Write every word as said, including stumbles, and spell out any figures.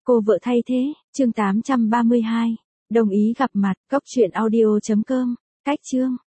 Cô vợ thay thế, chương tám trăm ba mươi hai. Đồng ý gặp mặt, cốc truyện audio chấm com. Cách chương.